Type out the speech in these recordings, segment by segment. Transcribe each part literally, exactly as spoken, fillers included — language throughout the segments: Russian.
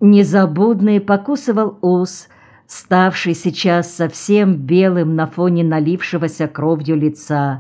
Незабудный покусывал ус, ставший сейчас совсем белым на фоне налившегося кровью лица.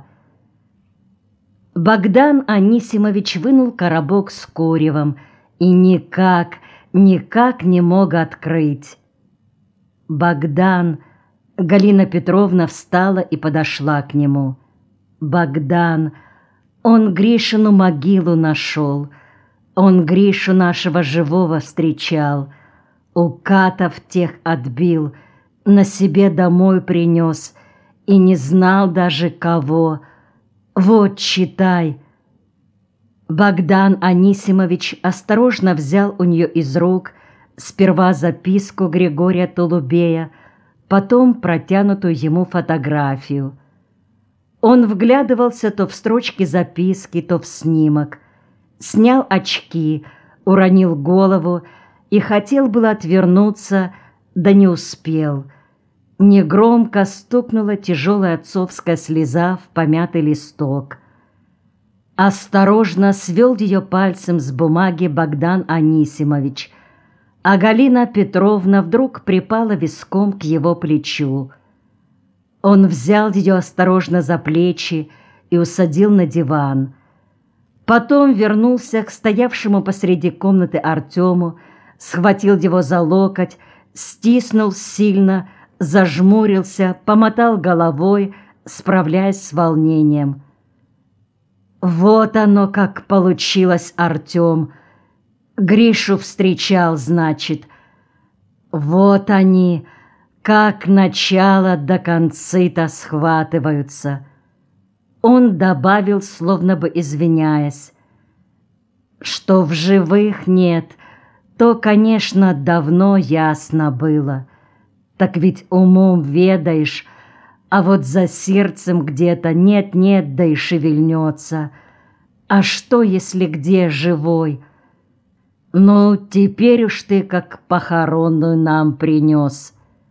Богдан Анисимович вынул коробок с куревом и никак, никак не мог открыть. «Богдан!» Галина Петровна встала и подошла к нему. «Богдан! Он Гришину могилу нашел. Он Гришу нашего живого встречал. У катов тех отбил, на себе домой принес и не знал даже кого. Вот, читай». Богдан Анисимович осторожно взял у нее из рук сперва записку Григория Толубея, потом протянутую ему фотографию. Он вглядывался то в строчки записки, то в снимок, снял очки, уронил голову и хотел было отвернуться, да не успел. Негромко стукнула тяжелая отцовская слеза в помятый листок. Осторожно свел ее пальцем с бумаги Богдан Анисимович, а Галина Петровна вдруг припала виском к его плечу. Он взял ее осторожно за плечи и усадил на диван. Потом вернулся к стоявшему посреди комнаты Артему, схватил его за локоть, стиснул сильно, зажмурился, помотал головой, справляясь с волнением. «Вот оно как получилось, Артем! Гришу встречал, значит. Вот они, как начало до концы-то схватываются». Он добавил, словно бы извиняясь: «Что в живых нет, то, конечно, давно ясно было. Так ведь умом ведаешь, а вот за сердцем где-то нет-нет, да и шевельнется. А что, если где живой? Ну, теперь уж ты как похоронную нам принес.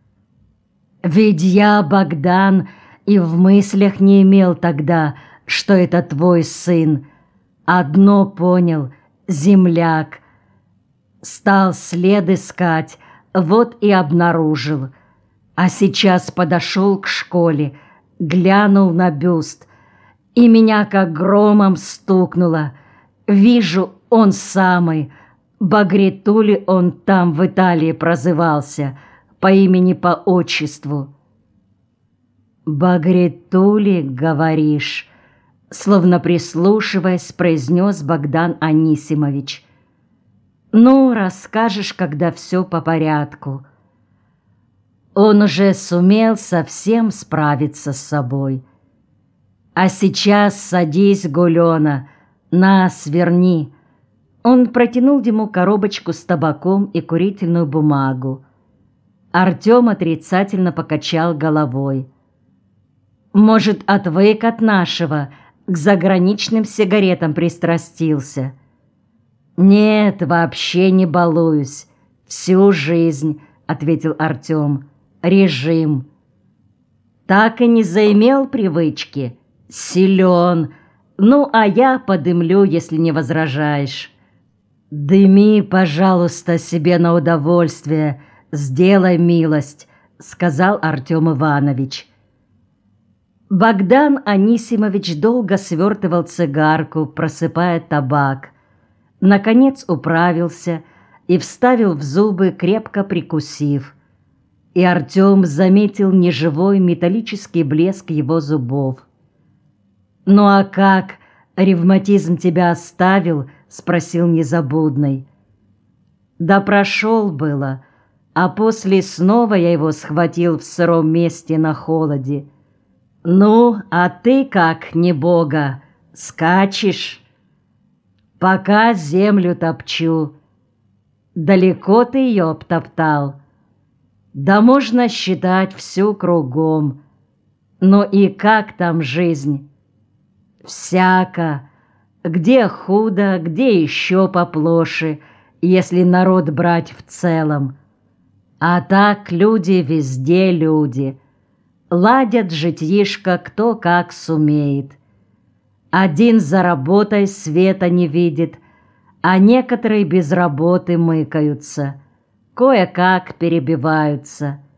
Ведь я, Богдан, и в мыслях не имел тогда, что это твой сын. Одно понял — земляк. Стал след искать, вот и обнаружил. А сейчас подошел к школе, глянул на бюст, и меня как громом стукнуло. Вижу, он самый, Багритули он там в Италии прозывался, по имени, по отчеству». «Багритули, говоришь?» Словно прислушиваясь, произнес Богдан Анисимович. «Ну, расскажешь, когда все по порядку». Он уже сумел совсем справиться с собой. «А сейчас садись, Гулена, на, сверни». Он протянул ему коробочку с табаком и курительную бумагу. Артем отрицательно покачал головой. «Может, отвык от нашего, к заграничным сигаретам пристрастился?» «Нет, вообще не балуюсь. Всю жизнь», — ответил Артем. «Режим». «Так и не заимел привычки?» «Силен. Ну, а я подымлю, если не возражаешь». «Дыми, пожалуйста, себе на удовольствие, сделай милость», — сказал Артем Иванович. Богдан Анисимович долго свертывал цигарку, просыпая табак. Наконец управился и вставил в зубы, крепко прикусив. И Артем заметил неживой металлический блеск его зубов. «Ну а как, ревматизм тебя оставил?» — спросил Незабудный. «Да прошел было, а после снова я его схватил в сыром месте на холоде. Ну, а ты как, не бога, скачешь?» «Пока землю топчу». «Далеко ты ее обтоптал?» «Да можно считать всю кругом. Ну и как там жизнь?» «Всяко. Где худо, где еще поплоше, если народ брать в целом. А так люди везде люди. Ладят житьишко кто как сумеет. Один за работой света не видит, а некоторые без работы мыкаются. кое-как перебиваются.